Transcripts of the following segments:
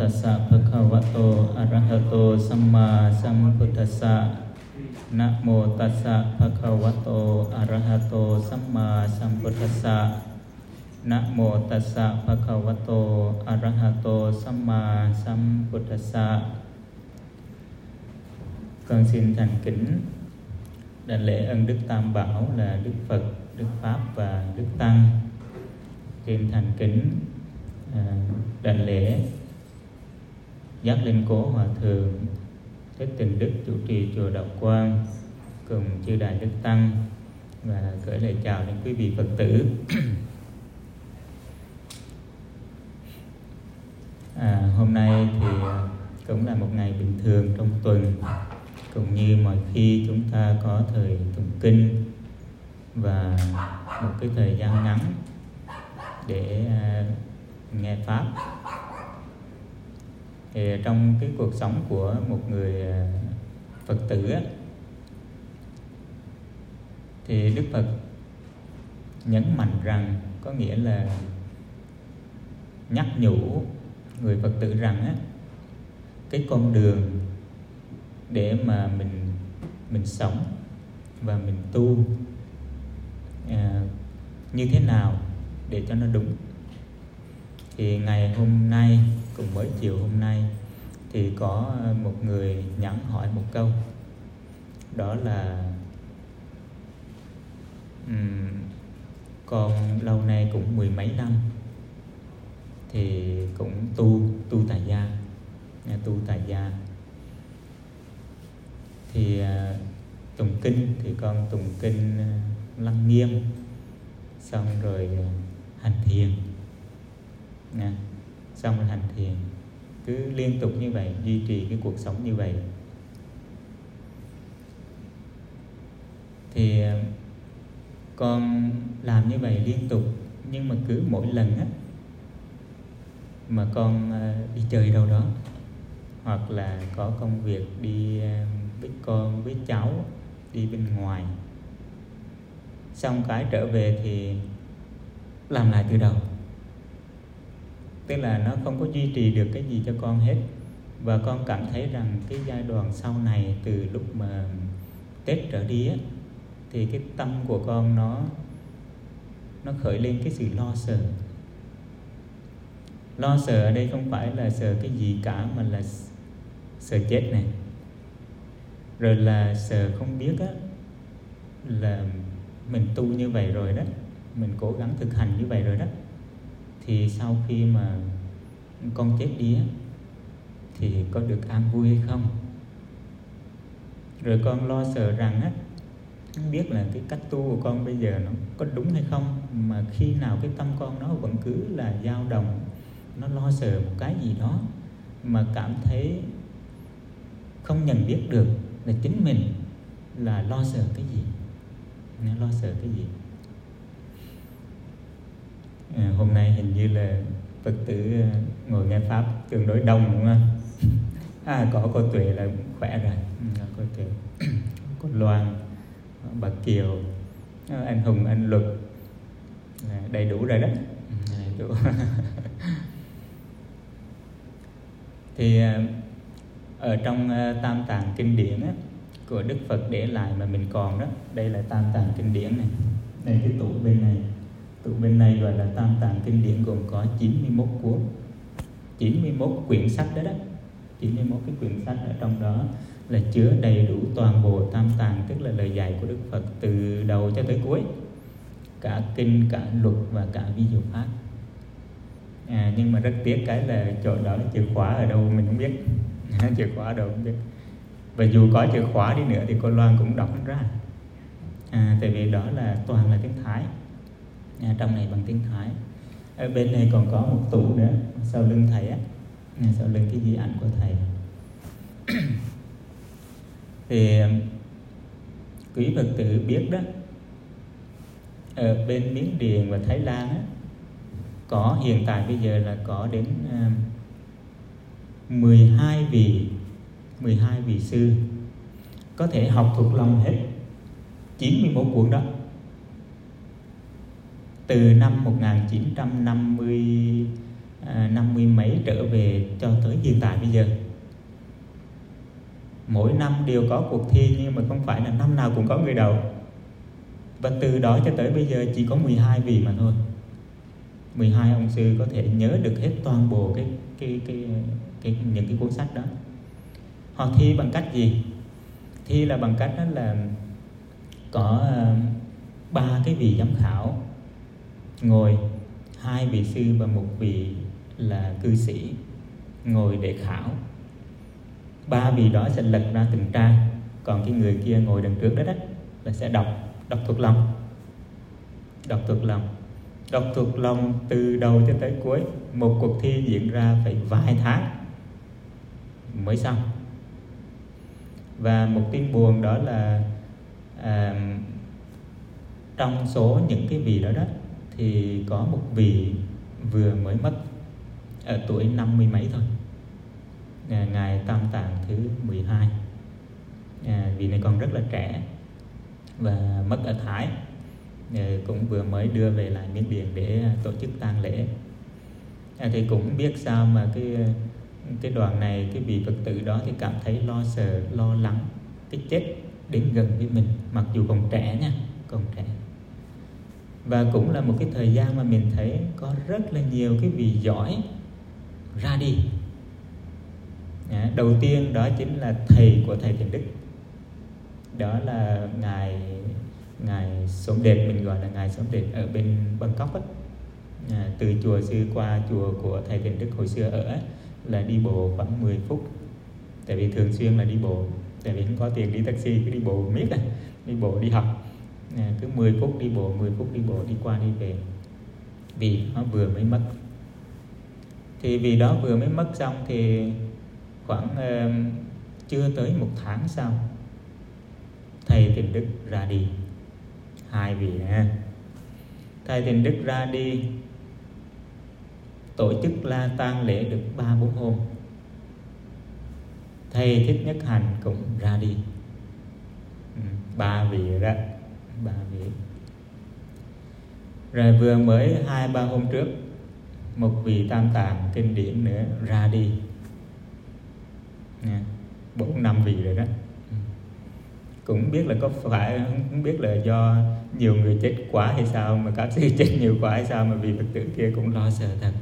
tassa bhagavato arahato samma sambuddhassa. Namo tassa bhagavato arahato samma sambuddhassa. Namo tassa bhagavato arahato samma sambuddhassa. Con xin thành kính đảnh lễ ân đức Tam Bảo là Đức Phật, Đức Pháp và Đức Tăng. Xin thành kính đảnh lễ Giác Linh Cố Hòa Thượng Thích Tình Đức chủ trì chùa Đạo Quang cùng chư đại Đức Tăng, và gửi lời chào đến quý vị Phật tử. Hôm nay thì cũng là một ngày bình thường trong tuần, cũng như mọi khi chúng ta có thời tụng kinh và một cái thời gian ngắn để nghe pháp. Thì trong cái cuộc sống của một người Phật tử á, thì Đức Phật nhấn mạnh rằng, có nghĩa là nhắc nhủ người Phật tử rằng á, cái con đường để mà mình sống và mình tu như thế nào để cho nó đúng. Thì ngày hôm nay, cùng mới chiều hôm nay, thì có một người nhắn hỏi một câu, đó là con lâu nay cũng mười mấy năm thì cũng tu tại gia. Thì tụng kinh thì con tụng kinh Lăng Nghiêm, xong rồi hành thiền, xong rồi hành thiền, cứ liên tục như vậy, duy trì cái cuộc sống như vậy. Thì con làm như vậy liên tục, nhưng mà cứ mỗi lần á mà con đi chơi đâu đó, hoặc là có công việc đi với con với cháu, đi bên ngoài, xong cái trở về thì làm lại từ đầu. Tức là nó không có duy trì được cái gì cho con hết. Và con cảm thấy rằng cái giai đoạn sau này, từ lúc mà Tết trở đi á, thì cái tâm của con nó khởi lên cái sự lo sợ. Lo sợ ở đây không phải là sợ cái gì cả, mà là sợ chết này, rồi là sợ không biết á, là mình tu như vậy rồi đó, mình cố gắng thực hành như vậy rồi đó, thì sau khi mà con chết đi á, thì có được an vui hay không. Rồi con lo sợ rằng á, không biết là cái cách tu của con bây giờ nó có đúng hay không, mà khi nào cái tâm con nó vẫn cứ là dao động, nó lo sợ một cái gì đó mà cảm thấy không nhận biết được là chính mình là lo sợ cái gì. Hôm nay hình như là Phật tử ngồi nghe pháp tương đối đông, đúng không? Có cô Tuệ là khỏe rồi, cô Tuệ, cô Loan, bà Kiều, anh Hùng, anh Luật, đầy đủ rồi đó, đầy đủ. Thì ở trong Tam Tạng kinh điển á, của Đức Phật để lại mà mình còn đó, đây là Tam Tạng kinh điển này, đây cái tủ bên này gọi là Tam Tạng kinh điển, gồm có 91 cuốn, 91 quyển sách đó. 91 cái quyển sách ở trong đó là chứa đầy đủ toàn bộ Tam Tạng, tức là lời dạy của Đức Phật từ đầu cho tới cuối, cả kinh, cả luật và cả ví dụ pháp. Nhưng mà rất tiếc cái là chỗ đó là chìa khóa ở đâu mình không biết. Chìa khóa ở đâu không biết. Và dù có chìa khóa đi nữa thì cô Loan cũng đọc ra. Tại vì đó là toàn là tiếng Thái, trong này bằng tiếng Thái. Ở bên này còn có một tủ nữa sau lưng thầy á, sau lưng cái di ảnh của thầy. Thì quý Phật tử biết đó, ở bên Miến Điện và Thái Lan á, có hiện tại bây giờ là có đến 12 vị sư có thể học thuộc lòng hết 91 cuốn đó. Từ năm 1950 năm mươi mấy trở về cho tới hiện tại bây giờ. Mỗi năm đều có cuộc thi, nhưng mà không phải là năm nào cũng có người đầu. Và từ đó cho tới bây giờ chỉ có 12 vị mà thôi. 12 ông sư có thể nhớ được hết toàn bộ những cái cuốn sách đó. Họ thi bằng cách gì? Thi là bằng cách đó là có 3 cái vị giám khảo ngồi, 2 vị sư và 1 vị là cư sĩ ngồi để khảo. 3 vị đó sẽ lật ra từng trang, còn cái người kia ngồi đằng trước đó là sẽ đọc thuộc lòng. Đọc thuộc lòng từ đầu cho tới cuối. Một cuộc thi diễn ra phải vài tháng mới xong. Và một tin buồn đó là trong số những cái vị đó thì có một vị vừa mới mất ở tuổi 50 mấy thôi, Ngài Tam Tạng thứ 12. Vị này còn rất là trẻ và mất ở Thái, cũng vừa mới đưa về lại Miến Điện để tổ chức tang lễ. Thì cũng biết sao mà cái đoàn này, cái vị Phật tử đó thì cảm thấy lo sợ, lo lắng cái chết đến gần với mình, mặc dù còn trẻ nha, còn trẻ. Và cũng là một cái thời gian mà mình thấy có rất là nhiều cái vị giỏi ra đi. Đầu tiên đó chính là thầy của thầy Thiền Đức, đó là ngài Sổm Đệt, mình gọi là ngài Sổm Đệt ở bên Bangkok ấy. Từ chùa sư qua chùa của thầy Thiền Đức hồi xưa ở là đi bộ khoảng 10 phút, tại vì thường xuyên là đi bộ, tại vì không có tiền đi taxi, cứ đi bộ miết, đi bộ đi học, cứ 10 phút đi bộ, 10 phút đi bộ, đi qua đi về. Vì nó vừa mới mất. Thì vì đó vừa mới mất xong thì khoảng chưa tới 1 tháng sau, thầy Thiền Đức ra đi. 2 vị nè. Thầy Thiền Đức ra đi, tổ chức la tang lễ được 3-4 hôm. Thầy Thích Nhất Hạnh cũng ra đi. 3 vị đó, 3 vị. Rồi vừa mới 2-3 hôm trước, một vị Tam Tạng kinh điển nữa ra đi. 4-5 vị rồi đó. Cũng biết là có phải, không biết là do nhiều người chết quá hay sao, mà các sư chết nhiều quá hay sao mà vị Phật tử kia cũng lo sợ thật.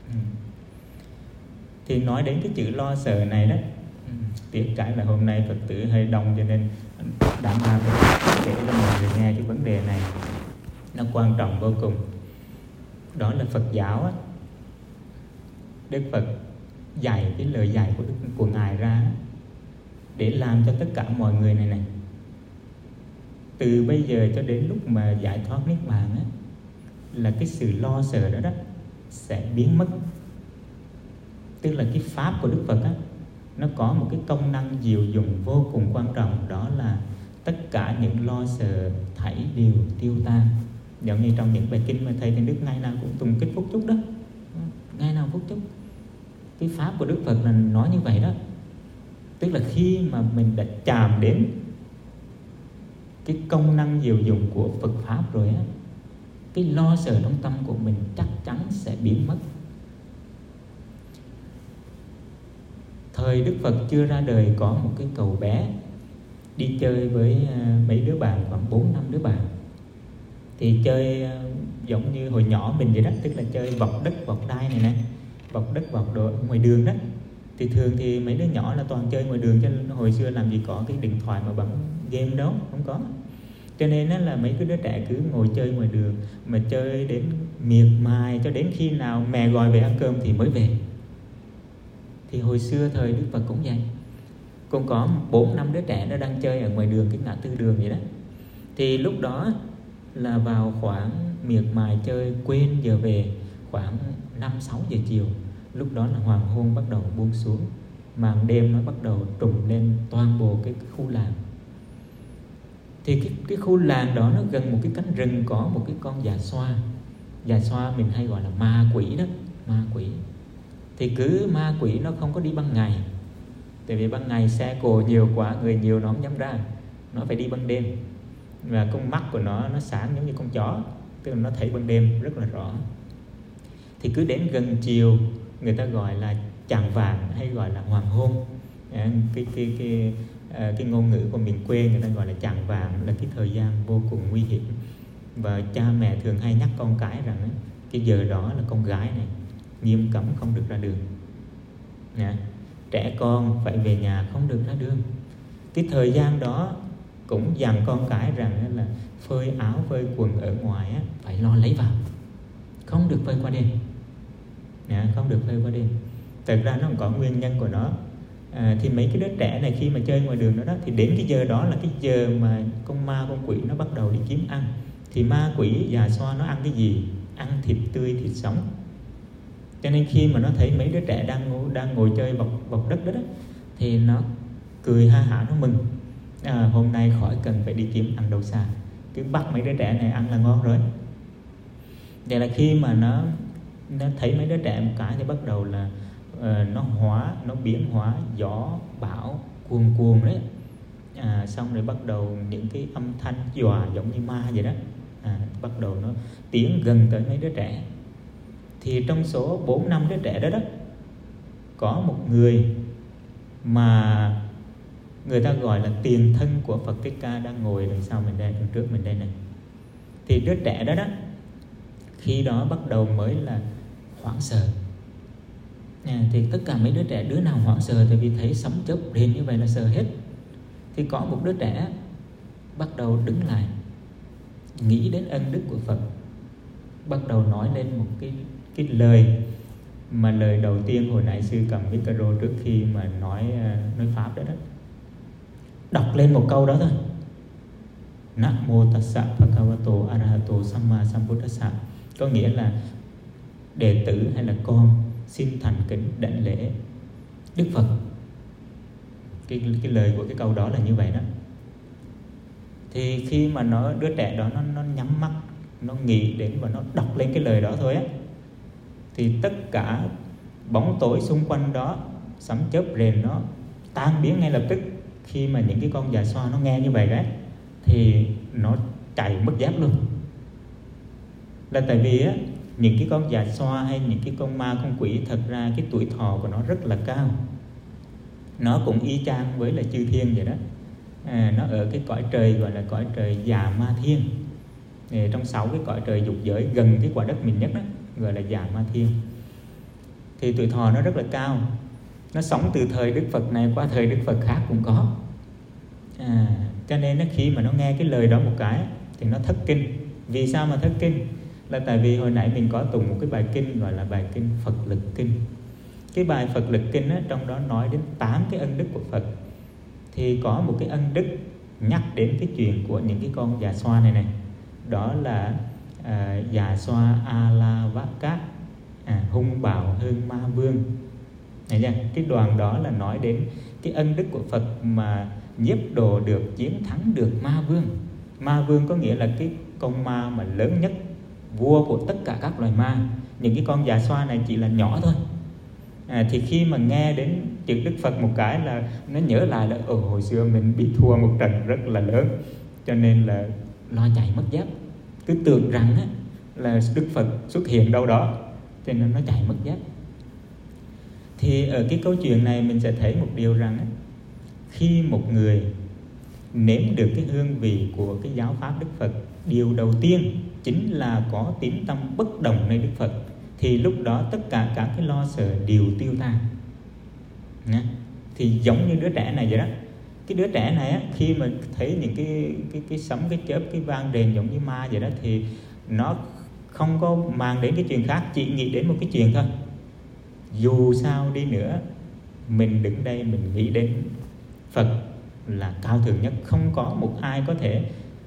Thì nói đến cái chữ lo sợ này đó, tiếc cái là hôm nay Phật tử hơi đông cho nên đảm bảo để cho mọi người nghe cái vấn đề này nó quan trọng vô cùng. Đó là Phật giáo á, Đức Phật dạy cái lời dạy của Ngài ra để làm cho tất cả mọi người này từ bây giờ cho đến lúc mà giải thoát niết bàn á, là cái sự lo sợ đó sẽ biến mất. Tức là cái pháp của Đức Phật á, nó có một cái công năng diệu dụng vô cùng quan trọng, đó là tất cả những lo sợ thảy đều tiêu tan. Giống như trong những bài kinh mà thầy Thiền Đức ngày nào cũng tụng kinh Phúc Chúc đó, ngày nào Phúc Chúc. Cái pháp của Đức Phật là nói như vậy đó. Tức là khi mà mình đã chạm đến cái công năng diệu dụng của Phật pháp rồi á, cái lo sợ trong tâm của mình chắc chắn sẽ biến mất. Thời Đức Phật chưa ra đời, có một cái cậu bé đi chơi với mấy đứa bạn, khoảng 4-5 đứa bạn. Thì chơi giống như hồi nhỏ mình vậy đó, tức là chơi vọc đất vọc đai này nè, vọc đất vọc đồ ngoài đường đó. Thì thường thì mấy đứa nhỏ là toàn chơi ngoài đường, chứ hồi xưa làm gì có cái điện thoại mà bấm game đâu, không có. Cho nên là mấy cái đứa trẻ cứ ngồi chơi ngoài đường, mà chơi đến miệt mài cho đến khi nào mẹ gọi về ăn cơm thì mới về. Thì hồi xưa thời Đức Phật cũng vậy, cũng có 4-5 đứa trẻ nó đang chơi ở ngoài đường, cái ngã tư đường vậy đó. Thì lúc đó là vào khoảng miệt mài chơi, quên giờ về, khoảng 5-6 giờ chiều. Lúc đó là hoàng hôn bắt đầu buông xuống, màn đêm nó bắt đầu trùm lên toàn bộ cái khu làng. Thì cái khu làng đó nó gần một cái cánh rừng, có một cái con già xoa. Già xoa mình hay gọi là ma quỷ đó, ma quỷ. Thì cứ ma quỷ nó không có đi ban ngày, tại vì ban ngày xe cộ nhiều quá, người nhiều nó không dám ra, nó phải đi ban đêm. Và con mắt của nó sáng giống như con chó, tức là nó thấy ban đêm rất là rõ. Thì cứ đến gần chiều, người ta gọi là chạng vạng hay gọi là hoàng hôn. Cái ngôn ngữ của miền quê người ta gọi là chạng vạng, là cái thời gian vô cùng nguy hiểm. Và cha mẹ thường hay nhắc con cái rằng cái giờ đó là con gái này nghiêm cấm không được ra đường. Trẻ con phải về nhà, không được ra đường. Cái thời gian đó cũng dặn con cái rằng là phơi áo phơi quần ở ngoài phải lo lấy vào, không được phơi qua đêm. Không được phơi qua đêm. Thật ra nó cũng có nguyên nhân của nó. Thì mấy cái đứa trẻ này khi mà chơi ngoài đường đó, thì đến cái giờ đó là cái giờ mà con ma con quỷ nó bắt đầu đi kiếm ăn. Thì ma quỷ già xoa nó ăn cái gì? Ăn thịt tươi, thịt sống. Cho nên khi mà nó thấy mấy đứa trẻ đang ngồi chơi bọc đất đó, thì nó cười ha hả, nó mừng. Hôm nay khỏi cần phải đi kiếm ăn đâu xa, cứ bắt mấy đứa trẻ này ăn là ngon rồi. Vậy là khi mà nó thấy mấy đứa trẻ một cái thì bắt đầu là nó biến hóa gió bão cuồn cuồn đấy. Xong rồi bắt đầu những cái âm thanh dọa giống như ma vậy đó. Bắt đầu nó tiến gần tới mấy đứa trẻ. Thì trong số 4-5 đứa trẻ đó có một người mà người ta gọi là tiền thân của Phật Thích Ca đang ngồi đằng sau mình đây, đằng trước mình đây này. Thì đứa trẻ đó khi đó bắt đầu mới là hoảng sợ. Thì tất cả mấy đứa trẻ đứa nào hoảng sợ, tại vì thấy sấm chớp rền như vậy là sợ hết. Thì có một đứa trẻ bắt đầu đứng lại, nghĩ đến ân đức của Phật, bắt đầu nói lên một cái lời mà lời đầu tiên hồi nãy sư cầm cái caro trước khi mà nói pháp đó. Đọc lên một câu đó thôi: Namo tassa bhagavato arahato samma sambuddhassa. Có nghĩa là đệ tử hay là con xin thành kính đảnh lễ Đức Phật. Cái lời của cái câu đó là như vậy đó. Thì khi mà đứa trẻ đó nó nhắm mắt, nó nghĩ đến và nó đọc lên cái lời đó thôi thì tất cả bóng tối xung quanh đó, sấm chớp rền, nó tan biến ngay lập tức. Khi mà những cái con già xoa nó nghe như vậy đấy thì nó chạy mất dép luôn. Là tại vì những cái con già xoa hay những cái con ma con quỷ, thật ra cái tuổi thọ của nó rất là cao. Nó cũng y chang với là chư thiên vậy đó. Nó ở cái cõi trời gọi là cõi trời già ma thiên. Trong 6 cái cõi trời dục giới gần cái quả đất mình nhất đó, gọi là già ma thiên. Thì tuổi thọ nó rất là cao. Nó sống từ thời Đức Phật này qua thời Đức Phật khác cũng có. Cho nên khi mà nó nghe cái lời đó một cái thì nó thất kinh. Vì sao mà thất kinh? Là tại vì hồi nãy mình có tụng một cái bài kinh gọi là bài kinh Phật Lực Kinh. Cái bài Phật Lực Kinh trong đó nói đến 8 cái ân đức của Phật. Thì có một cái ân đức nhắc đến cái chuyện của những cái con già xoa này. Đó là già xoa Alavaka, hung bạo hơn ma vương. Cái đoàn đó là nói đến cái ân đức của Phật mà nhiếp độ được, chiến thắng được ma vương. Ma vương có nghĩa là cái con ma mà lớn nhất, vua của tất cả các loài ma. Những cái con già xoa này chỉ là nhỏ thôi. Thì khi mà nghe đến chữ Đức Phật một cái là nó nhớ lại là hồi xưa mình bị thua một trận rất là lớn, cho nên là lo chạy mất dép. Cứ tưởng rằng là Đức Phật xuất hiện đâu đó, cho nên nó chạy mất dép. Thì ở cái câu chuyện này mình sẽ thấy một điều rằng khi một người nếm được cái hương vị của cái giáo pháp Đức Phật, điều đầu tiên chính là có tín tâm bất động nơi Đức Phật. Thì lúc đó tất cả các cái lo sợ đều tiêu tan. Thì giống như đứa trẻ này vậy đó. Cái đứa trẻ này khi mà thấy những cái sấm, cái chớp, cái vang rền giống như ma vậy đó, thì nó không có mang đến cái chuyện khác, chỉ nghĩ đến một cái chuyện thôi: dù sao đi nữa, mình đứng đây mình nghĩ đến Phật là cao thượng nhất, không có một ai có thể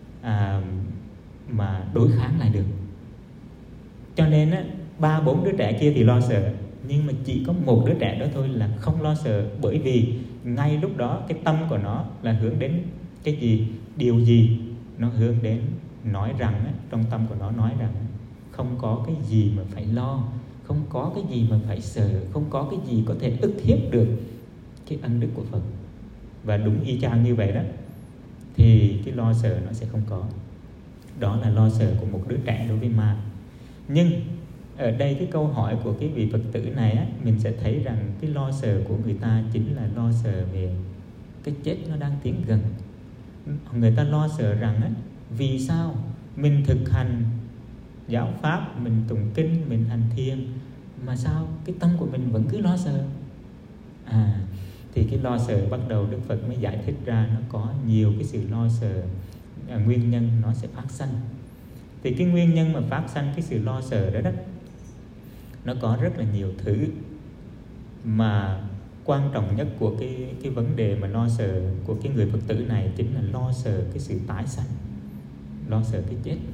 mà đối kháng lại được. Cho nên 3-4 đứa trẻ kia thì lo sợ, nhưng mà chỉ có một đứa trẻ đó thôi là không lo sợ. Bởi vì ngay lúc đó cái tâm của nó là hướng đến cái gì, điều gì? Nó hướng đến nói rằng, trong tâm của nó nói rằng không có cái gì mà phải lo, không có cái gì mà phải sợ, không có cái gì có thể ức hiếp được cái ân đức của Phật. Và đúng y chang như vậy đó, thì cái lo sợ nó sẽ không có. Đó là lo sợ của một đứa trẻ đối với ma. Nhưng ở đây cái câu hỏi của cái vị Phật tử này á, mình sẽ thấy rằng cái lo sợ của người ta chính là lo sợ về cái chết nó đang tiến gần. Người ta lo sợ rằng á, vì sao mình thực hành giáo pháp, mình tụng kinh, mình hành thiền, mà sao cái tâm của mình vẫn cứ lo sợ. Thì cái lo sợ bắt đầu Đức Phật mới giải thích ra nó có nhiều cái sự lo sợ, nguyên nhân nó sẽ phát sanh. Thì cái nguyên nhân mà phát sanh cái sự lo sợ đó nó có rất là nhiều thứ, mà quan trọng nhất của cái vấn đề mà lo sợ của cái người Phật tử này chính là lo sợ cái sự tái sanh, lo sợ cái chết.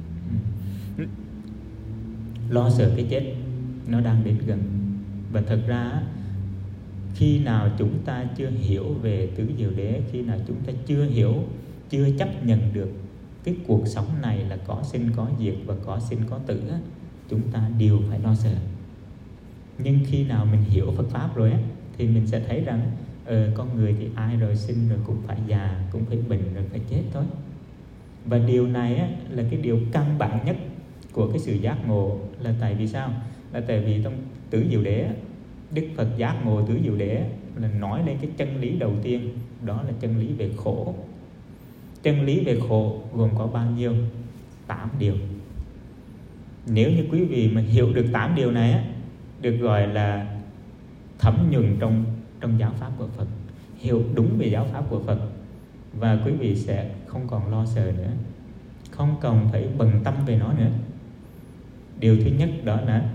Lo sợ cái chết nó đang đến gần. Và thật ra khi nào chúng ta chưa hiểu về tứ diệu đế, khi nào chúng ta chưa chấp nhận được cái cuộc sống này là có sinh có diệt và có sinh có tử, chúng ta đều phải lo sợ. Nhưng khi nào mình hiểu Phật pháp rồi thì mình sẽ thấy rằng con người thì ai rồi sinh rồi cũng phải già, cũng phải bệnh rồi phải chết thôi. Và điều này là cái điều căn bản nhất của cái sự giác ngộ. Là tại vì sao? Là tại vì trong tứ diệu đế, Đức Phật giác ngộ tứ diệu đế là nói lên cái chân lý đầu tiên, đó là chân lý về khổ. Chân lý về khổ gồm có bao nhiêu? 8 điều. Nếu như quý vị mà hiểu được 8 điều này được gọi là thấm nhuần trong giáo pháp của Phật, hiểu đúng về giáo pháp của Phật, và quý vị sẽ không còn lo sợ nữa, không còn phải bận tâm về nó nữa. Điều thứ nhất đó là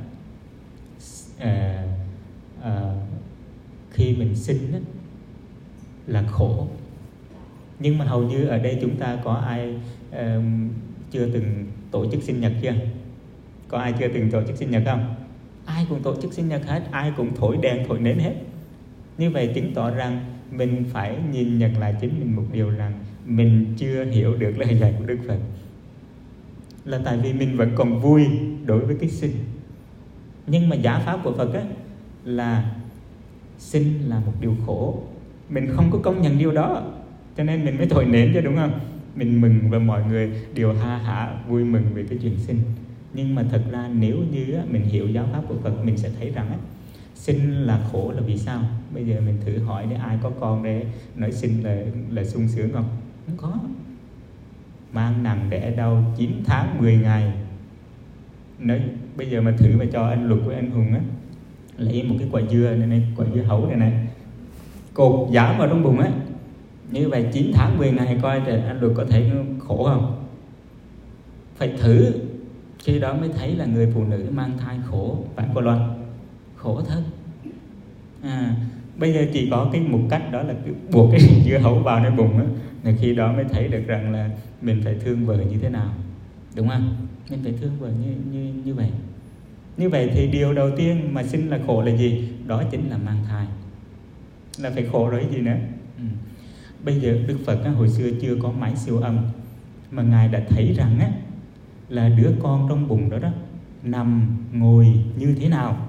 khi mình sinh là khổ. Nhưng mà hầu như ở đây chúng ta có ai chưa từng tổ chức sinh nhật chưa? Có ai chưa từng tổ chức sinh nhật không? Ai cũng tổ chức sinh nhật hết, ai cũng thổi đèn thổi nến hết. Như vậy chứng tỏ rằng mình phải nhìn nhận lại chính mình một điều, rằng mình chưa hiểu được lời dạy của Đức Phật. Là tại vì mình vẫn còn vui đối với cái sinh. Nhưng mà giáo pháp của Phật là sinh là một điều khổ. Mình không có công nhận điều đó, cho nên mình mới thổi nến chứ, đúng không? Mình mừng và mọi người đều ha hả vui mừng về cái chuyện sinh. Nhưng mà thật ra nếu như mình hiểu giáo pháp của Phật, mình sẽ thấy rằng sinh là khổ là vì sao? Bây giờ mình thử hỏi để ai có con để nói sinh là sung sướng không? Không có. Mang nặng đẻ đau 9 tháng 10 ngày. Nói bây giờ mà thử mà cho anh Luật với anh Hùng lấy một cái quả dưa này, quả dưa hấu này cột giảm vào trong bụng như vậy 9 tháng 10 ngày coi thì anh Luật có thấy khổ không? Phải thử, khi đó mới thấy là người phụ nữ mang thai khổ, phải cô Loan? Khổ thật. Bây giờ chỉ có cái một cách, đó là buộc cái dưa hấu vàoในbụng là khi đó mới thấy được rằng là mình phải thương vợ như thế nào, đúng không? Mình phải thương vợ như vậy. Như vậy thì điều đầu tiên mà sinh là khổ là gì? Đó chính là mang thai, là phải khổ rồi gì nữa. Bây giờ Đức Phật hồi xưa chưa có máy siêu âm, mà Ngài đã thấy rằng là đứa con trong bụng đó nằm ngồi như thế nào,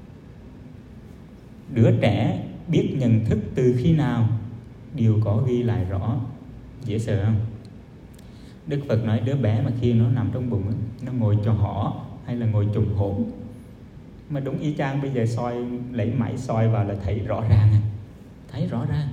đứa trẻ biết nhận thức từ khi nào, đều có ghi lại rõ. Dễ sợ không? Đức Phật nói đứa bé mà khi nó nằm trong bụng nó ngồi trò hỏ hay là ngồi trùng hổm, mà đúng y chang bây giờ soi, lấy máy soi vào là thấy rõ ràng, thấy rõ ràng.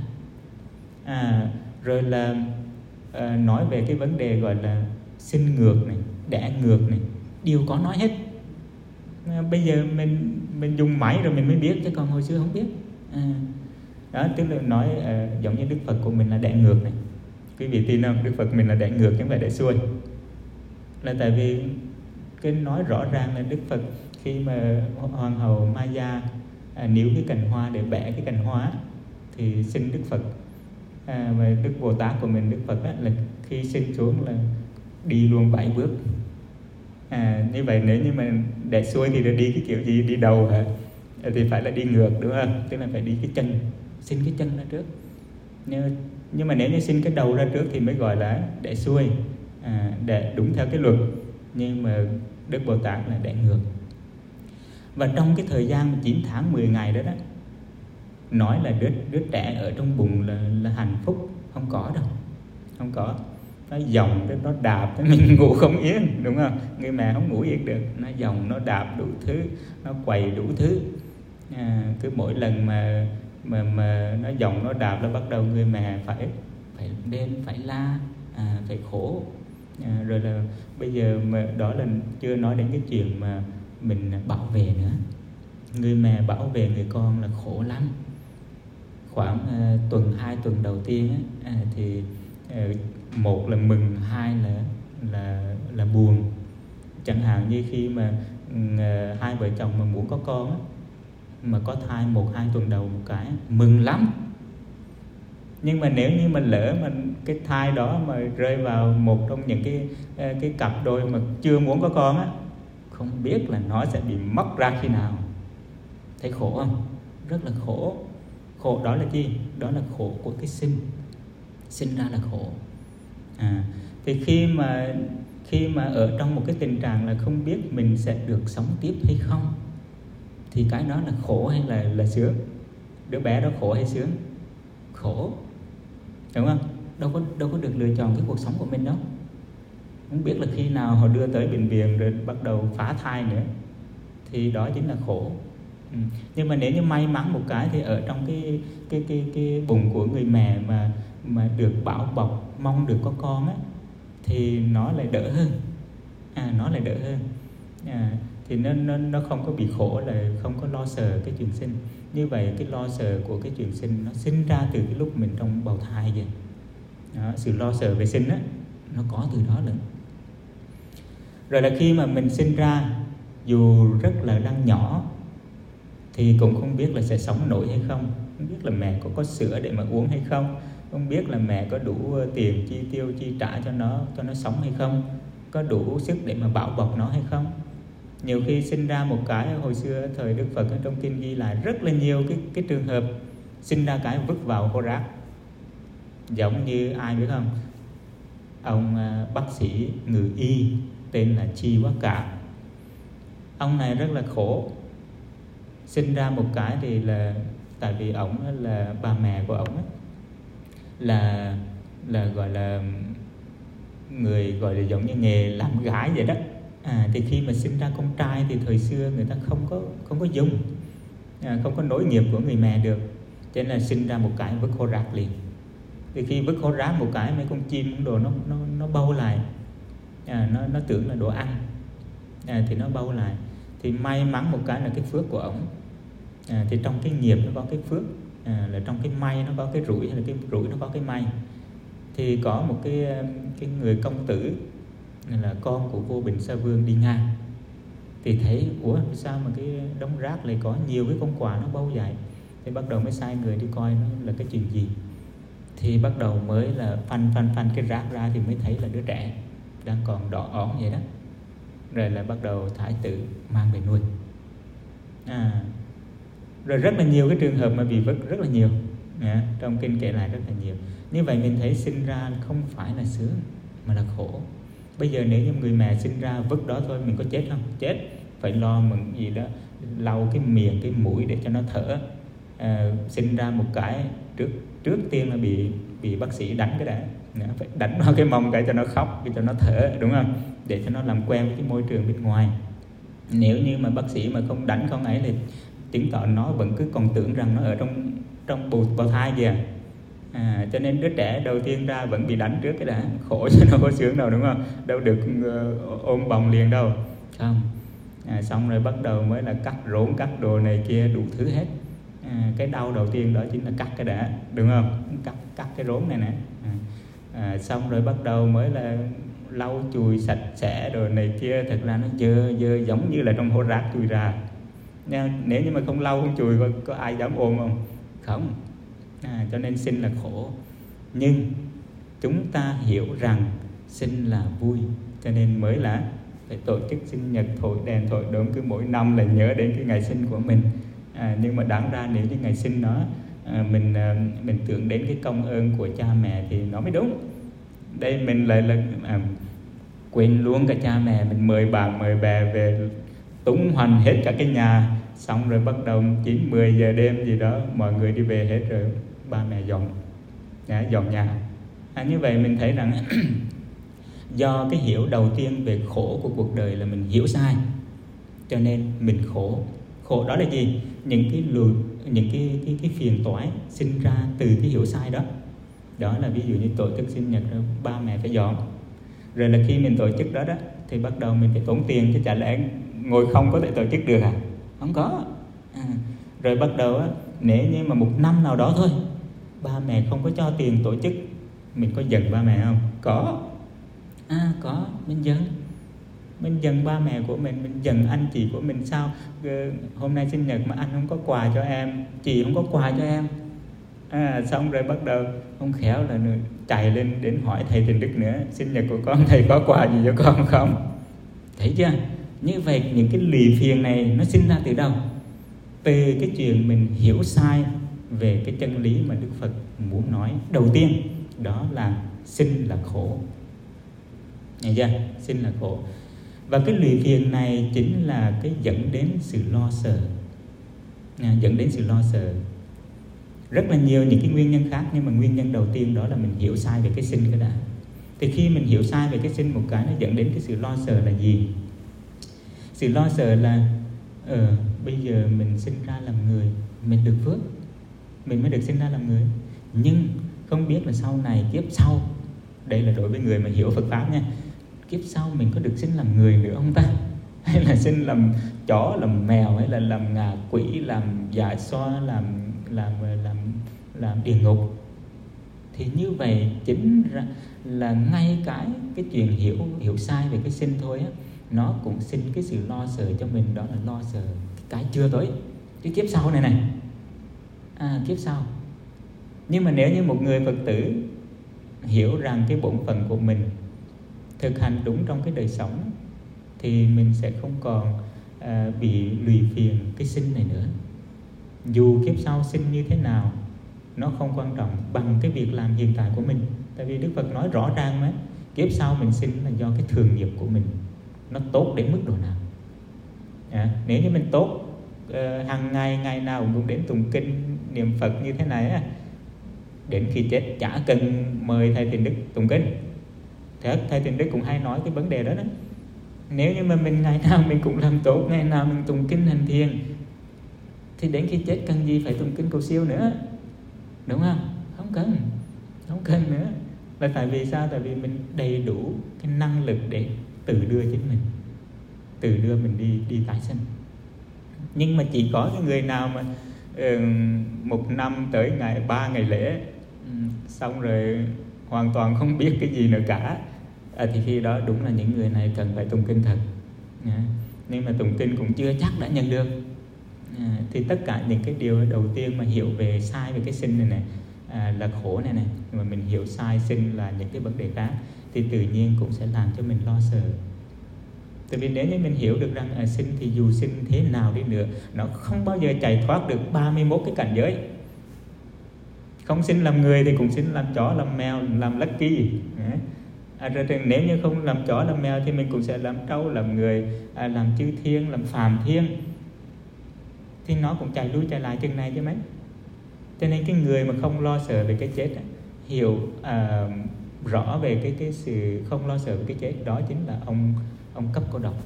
Rồi là nói về cái vấn đề gọi là sinh ngược này, đẻ ngược này, đều có nói hết. Bây giờ mình dùng máy rồi mình mới biết, chứ còn hồi xưa không biết. Đó, tức là nói giống như Đức Phật của mình là đẻ ngược này. Quý vị tin không? Đức Phật mình là đẻ ngược chứ không phải đẻ xuôi. Là tại vì cái nói rõ ràng là Đức Phật khi mà Hoàng hậu Maya níu cái cành hoa để bẻ cái cành hoa thì sinh Đức Phật. Và Đức Bồ Tát của mình, Đức Phật là khi sinh xuống là đi luôn 7 bước. Như vậy nếu như mà đẻ xuôi thì đi cái kiểu gì? Đi đầu hả? Thì phải là đi ngược, đúng không? Tức là phải đi cái chân, sinh cái chân ra trước. Nhưng mà nếu như sinh cái đầu ra trước thì mới gọi là đẻ xuôi, để đúng theo cái luật. Nhưng mà Đức Bồ Tát là đẻ ngược. Và trong cái thời gian 9 tháng 10 ngày đó nói là đứa trẻ ở trong bụng là hạnh phúc, không có đâu, không có. nó dòng, nó đạp, mình ngủ không yên, đúng không? Người mẹ không ngủ yên được, nó dòng, nó đạp đủ thứ, nó quậy đủ thứ. Cứ mỗi lần mà nó dòng, nó đạp là bắt đầu người mẹ phải đêm, phải la, phải khổ. Rồi là bây giờ mà đó là chưa nói đến cái chuyện mà mình bảo vệ nữa. Người mẹ bảo vệ người con là khổ lắm. Khoảng tuần 2 tuần đầu tiên thì một là mừng, hai là buồn. Chẳng hạn như khi mà hai vợ chồng mà muốn có con mà có thai 1-2 tuần đầu một cái mừng lắm. Nhưng mà nếu như mà lỡ mà cái thai đó mà rơi vào một trong những cái cặp đôi mà chưa muốn có con không biết là nó sẽ bị mất ra khi nào. Thấy khổ không? Rất là khổ. Khổ đó là gì? Đó là khổ của cái sinh ra là khổ. Thì khi mà ở trong một cái tình trạng là không biết mình sẽ được sống tiếp hay không, thì cái đó là khổ hay là sướng? Đứa bé đó khổ hay sướng? Khổ, đúng không? Đâu có được lựa chọn cái cuộc sống của mình đâu. Không biết là khi nào họ đưa tới bệnh viện rồi bắt đầu phá thai nữa, thì đó chính là khổ. Nhưng mà nếu như may mắn một cái thì ở trong cái bụng của người mẹ mà được bảo bọc, mong được có con thì nó lại đỡ hơn. Nó lại đỡ hơn. Thì nó không có bị khổ, là không có lo sợ cái chuyện sinh. Như vậy cái lo sợ của cái chuyện sinh nó sinh ra từ cái lúc mình trong bào thai vậy. Sự lo sợ về sinh nó có từ đó nữa. Rồi là khi mà mình sinh ra, dù rất là đang nhỏ thì cũng không biết là sẽ sống nổi hay không, không biết là mẹ có sữa để mà uống hay không, không biết là mẹ có đủ tiền chi tiêu chi trả cho nó sống hay không, có đủ sức để mà bảo bọc nó hay không. Nhiều khi sinh ra một cái, hồi xưa thời Đức Phật trong kinh ghi lại rất là nhiều cái trường hợp sinh ra cái vứt vào hố rác. Giống như ai biết không? Ông bác sĩ ngự y tên là Chi Quá Cả. Ông này rất là khổ. Sinh ra một cái thì là tại vì ổng là bà mẹ của ổng là gọi là người gọi là giống như nghề làm gái vậy đó. Thì khi mà sinh ra con trai thì thời xưa người ta không có dùng, không có nối nghiệp của người mẹ được, cho nên là sinh ra một cái vứt hố rác liền. Thì khi vứt hố rác một cái, mấy con chim đồ nó bâu lại, nó tưởng là đồ ăn, thì nó bâu lại. Thì may mắn một cái là cái phước của ổng, thì trong cái nghiệp nó có cái phước, là trong cái may nó có cái rủi, hay là cái rủi nó có cái may. Thì có một cái người công tử là con của vua Bình Sa Vương đi ngang, thì thấy ủa sao mà cái đống rác lại có nhiều cái con quà nó bâu vậy. Thì bắt đầu mới sai người đi coi nó là cái chuyện gì. Thì bắt đầu mới là phanh cái rác ra, thì mới thấy là đứa trẻ đang còn đỏ ỏn vậy đó. Rồi là bắt đầu thái tử mang về nuôi. Rồi rất là nhiều cái trường hợp mà bị vứt, rất là nhiều. Trong kinh kể lại rất là nhiều. Như vậy mình thấy sinh ra không phải là sướng mà là khổ. Bây giờ nếu như người mẹ sinh ra vứt đó thôi, mình có chết không? Chết. Phải lo mừng gì đó, lau cái miệng, cái mũi để cho nó thở. Sinh ra một cái trước tiên là bị bác sĩ đánh cái đã. Phải đánh vào cái mông cái cho nó khóc, cho nó thở, đúng không? Để cho nó làm quen với cái môi trường bên ngoài. Nếu như mà bác sĩ mà không đánh không ấy thì chứng tỏ nó vẫn cứ còn tưởng rằng nó ở trong bào thai kìa. Cho nên đứa trẻ đầu tiên ra vẫn bị đánh trước cái đã, khổ cho nó có sướng đâu, đúng không? Đâu được ôm bồng liền đâu, không. Xong rồi bắt đầu mới là cắt rốn, cắt đồ này kia đủ thứ hết. Cái đau đầu tiên đó chính là cắt cái đã, đúng không? Cắt cái rốn này nè. Xong rồi bắt đầu mới là lau chùi sạch sẽ đồ này kia. Thật ra nó dơ giống như là trong hố rác chui ra. Nếu như mà không lau không chùi có ai dám ôm không? Không. Cho nên sinh là khổ. Nhưng chúng ta hiểu rằng sinh là vui, cho nên mới là phải tổ chức sinh nhật, thổi đèn thổi đốm, cứ mỗi năm là nhớ đến cái ngày sinh của mình. Nhưng mà đáng ra nếu như ngày sinh nó mình tưởng đến cái công ơn của cha mẹ thì nó mới đúng. Đây mình lại là quên luôn cả cha mẹ, mình mời bạn mời bè về túng hoành hết cả cái nhà. Xong rồi bắt đầu 9-10 giờ đêm gì đó mọi người đi về hết rồi, ba mẹ dọn nhà. Như vậy mình thấy rằng Do cái hiểu đầu tiên về khổ của cuộc đời là mình hiểu sai, cho nên mình khổ. Khổ đó là gì? Những cái phiền toái sinh ra từ cái hiểu sai đó. Đó là ví dụ như tổ chức sinh nhật rồi ba mẹ phải dọn. Rồi là khi mình tổ chức đó thì bắt đầu mình phải tốn tiền, chứ chả lẽ ngồi không có thể tổ chức được à? Không có. Rồi bắt đầu nếu như mà một năm nào đó thôi ba mẹ không có cho tiền tổ chức, mình có giận ba mẹ không? Có. Có, mình giận ba mẹ của mình giận anh chị của mình. Sao hôm nay sinh nhật mà anh không có quà cho em, chị không có quà cho em. Xong rồi bắt đầu không khéo là chạy lên đến hỏi thầy Tình Đức nữa, sinh nhật của con thầy có quà gì cho con không? Thấy chưa? Như vậy những cái lì phiền này nó sinh ra từ đâu? Từ cái chuyện mình hiểu sai về cái chân lý mà Đức Phật muốn nói. Đầu tiên đó là sinh là khổ. Nghe chưa? Sinh là khổ. Và cái lụy phiền này chính là cái dẫn đến sự lo sợ. Dẫn đến sự lo sợ. Rất là nhiều những cái nguyên nhân khác, nhưng mà nguyên nhân đầu tiên đó là mình hiểu sai về cái sinh cái đã. Thì khi mình hiểu sai về cái sinh một cái, nó dẫn đến cái sự lo sợ là gì? Sự lo sợ là bây giờ mình sinh ra làm người, mình được phước, mình mới được sinh ra làm người. Nhưng không biết là sau này, kiếp sau, đây là đối với người mà hiểu Phật Pháp nha, kiếp sau mình có được sinh làm người nữa không ta? Hay là sinh làm chó, làm mèo, hay là làm ngạ quỷ, làm dạ xoa, làm địa ngục? Thì như vậy chính là ngay cái chuyện hiểu sai về cái sinh thôi á, nó cũng sinh cái sự lo sợ cho mình. Đó là lo sợ cái chưa tới, cái kiếp sau này kiếp sau. Nhưng mà nếu như một người Phật tử hiểu rằng cái bổn phận của mình, thực hành đúng trong cái đời sống, thì mình sẽ không còn bị lụy phiền cái sinh này nữa. Dù kiếp sau sinh như thế nào, nó không quan trọng bằng cái việc làm hiện tại của mình. Tại vì Đức Phật nói rõ ràng mà, kiếp sau mình sinh là do cái thường nghiệp của mình nó tốt đến mức độ nào. Nếu như mình tốt, hàng ngày nào cũng đến tụng kinh niệm Phật như thế này á, đến khi chết chả cần mời thầy Tình Đức tụng kinh. Thầy Tình Đức cũng hay nói cái vấn đề đó. Nếu như mà mình ngày nào mình cũng làm tốt, ngày nào mình tụng kinh hành thiền, thì đến khi chết cần gì phải tụng kinh cầu siêu nữa, đúng không? Không cần nữa. Là tại vì sao? Tại vì mình đầy đủ cái năng lực để tự đưa chính mình, tự đưa mình đi tái sinh. Nhưng mà chỉ có những người nào mà một năm tới 3 ngày lễ, xong rồi hoàn toàn không biết cái gì nữa cả, thì khi đó đúng là những người này cần phải tụng kinh thật. Nhưng mà tụng kinh cũng chưa chắc đã nhận được. Thì tất cả những cái điều đầu tiên mà hiểu về sai về cái sinh này là khổ này, mà mình hiểu sai sinh là những cái vấn đề khác, thì tự nhiên cũng sẽ làm cho mình lo sợ. Tại vì nếu như mình hiểu được rằng sinh thì dù sinh thế nào đi nữa, nó không bao giờ chạy thoát được 31 cái cảnh giới. Không sinh làm người thì cũng sinh làm chó, làm mèo, làm lucky. Rồi nếu như không làm chó, làm mèo thì mình cũng sẽ làm trâu, làm người, làm chư thiên, làm phàm thiên. Thì nó cũng chạy lui chạy lại chừng này chứ mấy. Cho nên cái người mà không lo sợ về cái chết, hiểu rõ về cái sự không lo sợ về cái chết, đó chính là ông Cấp Cô Độc.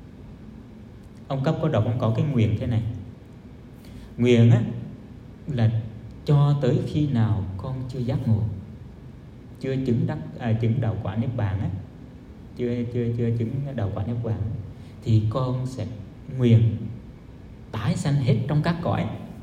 Ông Cấp Cô Độc ông có cái nguyện thế này. Nguyện là cho tới khi nào con chưa giác ngộ, chưa chứng đạo quả niết bàn chưa chứng đạo quả niết bàn, thì con sẽ nguyện tái sanh hết trong các cõi.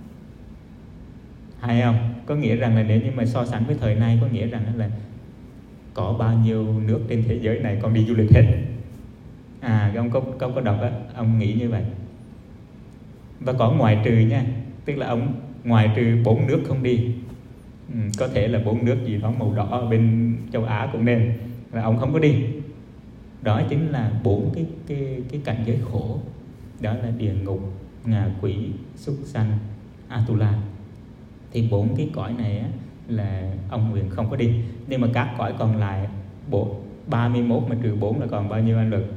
Hay không? Có nghĩa rằng là nếu như mà so sánh với thời nay, có nghĩa rằng là có bao nhiêu nước trên thế giới này con đi du lịch hết. Cái ông có đọc ông nghĩ như vậy. Và có ngoại trừ nha, tức là ông ngoại trừ 4 nước không đi. Có thể là 4 nước gì đó màu đỏ ở bên châu Á cũng nên, là ông không có đi. Đó chính là 4 cái cảnh giới khổ. Đó là địa ngục, ngạ quỷ, súc sanh, Atula. Thì 4 cái cõi này là ông nguyện không có đi. Nhưng mà các cõi còn lại 31 mà trừ 4 là còn bao nhiêu anh Lực?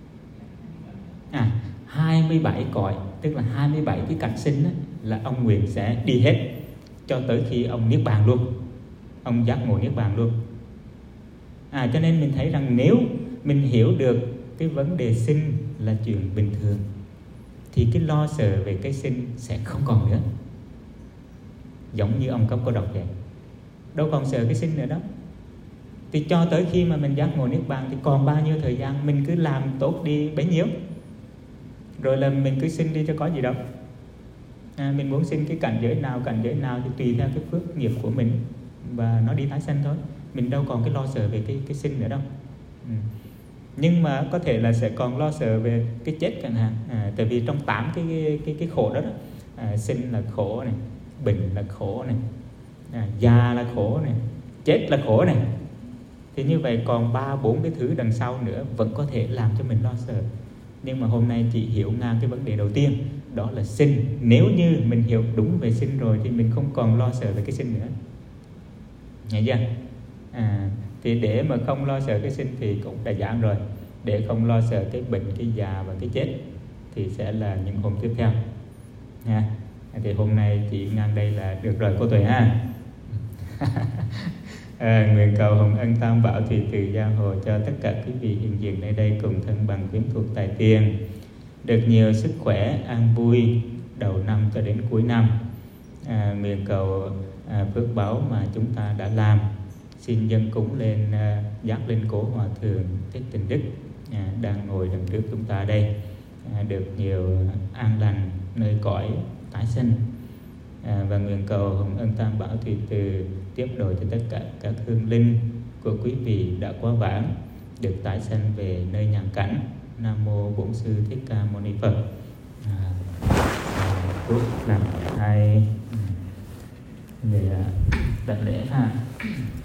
27 cõi, tức là 27 cái cảnh sinh là ông nguyện sẽ đi hết cho tới khi ông niết bàn luôn, ông giác ngộ niết bàn luôn. Cho nên mình thấy rằng nếu mình hiểu được cái vấn đề sinh là chuyện bình thường thì cái lo sợ về cái sinh sẽ không còn nữa. Giống như ông Cấp có đọc vậy, đâu còn sợ cái sinh nữa đó. Thì cho tới khi mà mình giác ngộ niết bàn thì còn bao nhiêu thời gian mình cứ làm tốt đi bấy nhiêu, rồi là mình cứ sinh đi cho có gì đâu. Mình muốn sinh cái cảnh giới nào thì tùy theo cái phước nghiệp của mình và nó đi tái sanh thôi. Mình đâu còn cái lo sợ về cái sinh nữa đâu. Nhưng mà có thể là sẽ còn lo sợ về cái chết chẳng hạn. Tại vì trong 8 cái khổ đó, sinh là khổ này, bệnh là khổ này, già là khổ này, chết là khổ này. Thì như vậy còn 3-4 cái thứ đằng sau nữa vẫn có thể làm cho mình lo sợ. Nhưng mà hôm nay chị hiểu ngang cái vấn đề đầu tiên, đó là sinh. Nếu như mình hiểu đúng về sinh rồi thì mình không còn lo sợ về cái sinh nữa. Nghe chưa? Thì để mà không lo sợ cái sinh thì cũng đã giảng rồi. Để không lo sợ cái bệnh, cái già và cái chết thì sẽ là những hôm tiếp theo. Thì hôm nay chị ngang đây là được rồi cô Tuệ ha. Nguyện cầu hồng ân tam bảo thủy từ giang hồ cho tất cả quý vị hiện diện nơi đây cùng thân bằng quyến thuộc tài tiền được nhiều sức khỏe, an vui đầu năm cho đến cuối năm. Nguyện cầu phước báo mà chúng ta đã làm xin dâng cúng lên giác linh cố hòa thượng Thích Tịnh Đức đang ngồi đằng trước chúng ta đây, được nhiều an lành nơi cõi tái sinh. Và nguyện cầu hồng ân tam bảo thủy từ tiếp độ cho tất cả các hương linh của quý vị đã quá vãng được tái sanh về nơi nhàn cảnh. Nam mô Bổn Sư Thích Ca Mâu Ni Phật. Phước làm hai về đặt lễ ha.